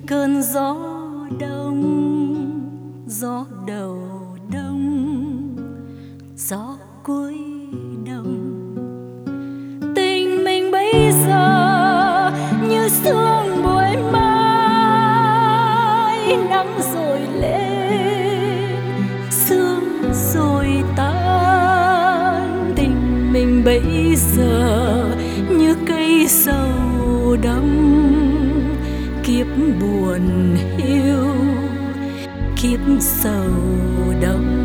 cơn gió đông, gió đầu đông, gió cuối đông. Tình mình bây giờ như sương buổi mai, nắng rồi lên, sương rồi tan. Tình mình bây giờ như cây sầu đông, kiếp buồn hiu, kiếp sầu đông.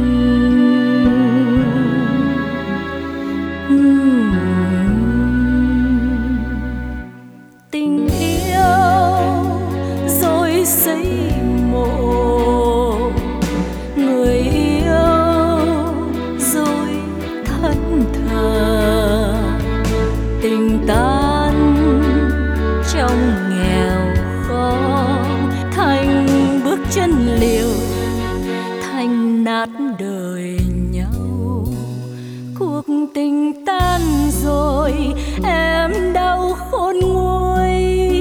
Tình yêu rồi xây mộ, người yêu rồi thẫn thờ. Tình tan trong nghèo khó, thành bước chân liều, thành nát đời nhau. Cuộc tình tan rồi em đau khôn nguôi,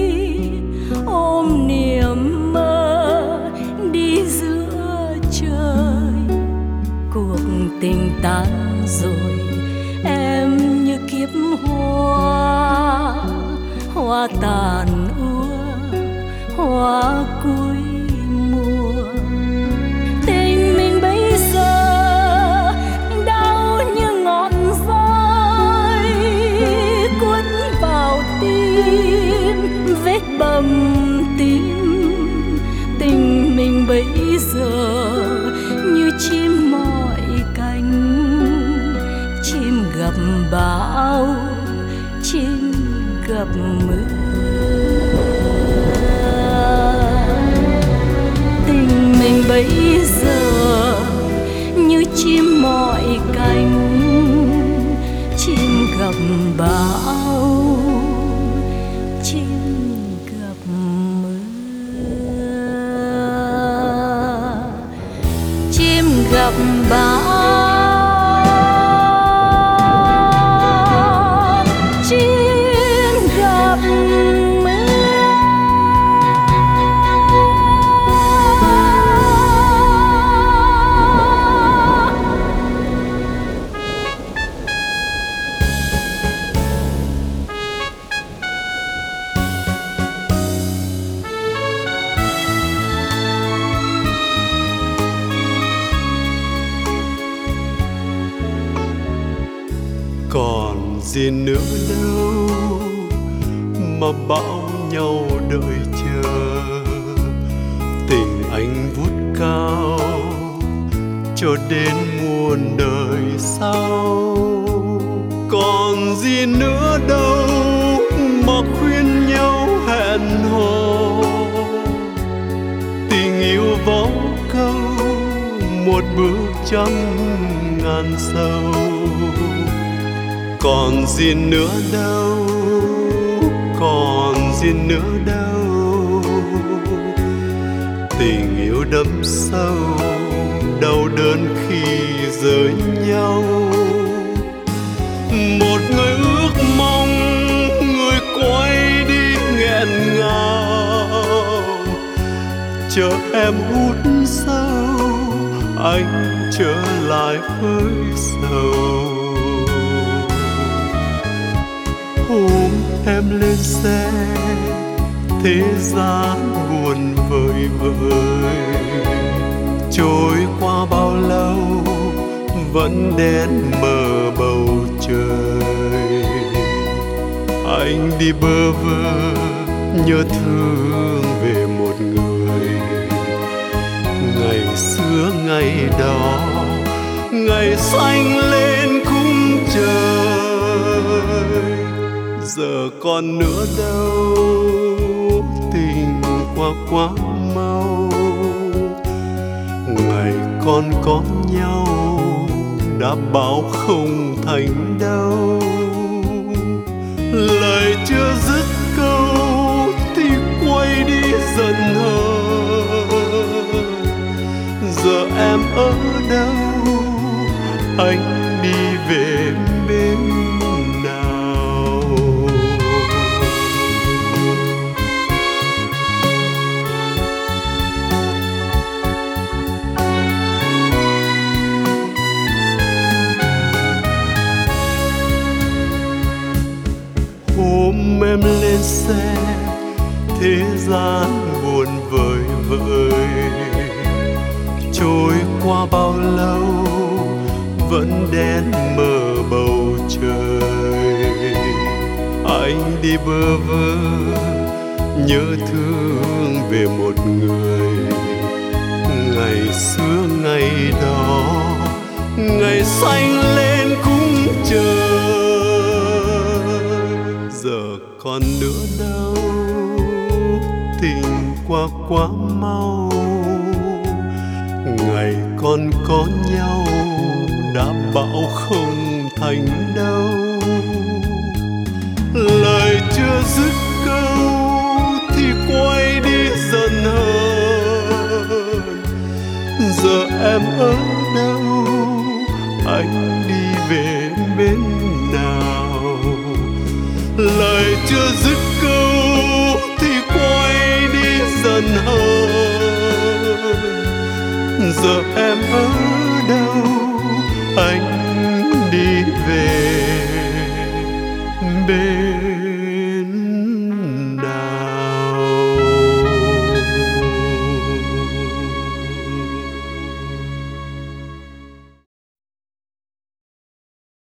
ôm niềm mơ đi giữa trời. Cuộc tình tan rồi em như kiếp hoa, hoa tàn úa, hoa cuối mùa. Tình mình bây giờ đau như ngọn voi, cuốn vào tim, vết bầm tím. Tình mình bây giờ như chim mỏi cánh, chim gặp bão, chim gặp mưa. Tình mình bây giờ như chim mỏi cánh, chim gặp bão, chim gặp mưa. Chim gặp bão, chim gặp mưa. Còn gì nữa đâu mà bảo nhau đợi chờ. Tình anh vút cao cho đến muôn đời sau. Còn gì nữa đâu mà khuyên nhau hẹn hò. Tình yêu vó câu một bước trăm ngàn sâu. Còn gì nữa đâu, còn gì nữa đâu. Tình yêu đậm sâu, đau đớn khi rời nhau. Một người ước mong, người quay đi nghẹn ngào. Chờ em hút sâu, anh trở lại với sầu. Hôm em lên xe, thế gian buồn vời vợi. Trôi qua bao lâu, vẫn đen mờ bầu trời. Anh đi bơ vơ, nhớ thương về một người. Ngày xưa ngày đó, ngày xanh lên khung trời. Giờ còn nữa đâu, tình qua quá mau. Ngày con có nhau, đã bảo không thành đâu. Lời chưa dứt câu thì quay đi giận hờn. Giờ em ở đâu, anh đi về bên nào. 「 em lên xe, thế gian buồn vời vợi. Trôi qua bao lâu vẫn đen mờ bầu trời. Anh đi bơ vơ nhớ thương về một người, ngày xưa ngày đó, ngày xanh lên cung trời. Giờ còn nữa đâu, tình qua quá mau. Ngày còn có nhau đã bảo không thành đâu. Lời chưa dứt câu thì quay đi dần hơn. Giờ em ở đâu, anh đi về bên nào? Lời chưa dứt câu thì quay đi dần hơn. Giờ em ở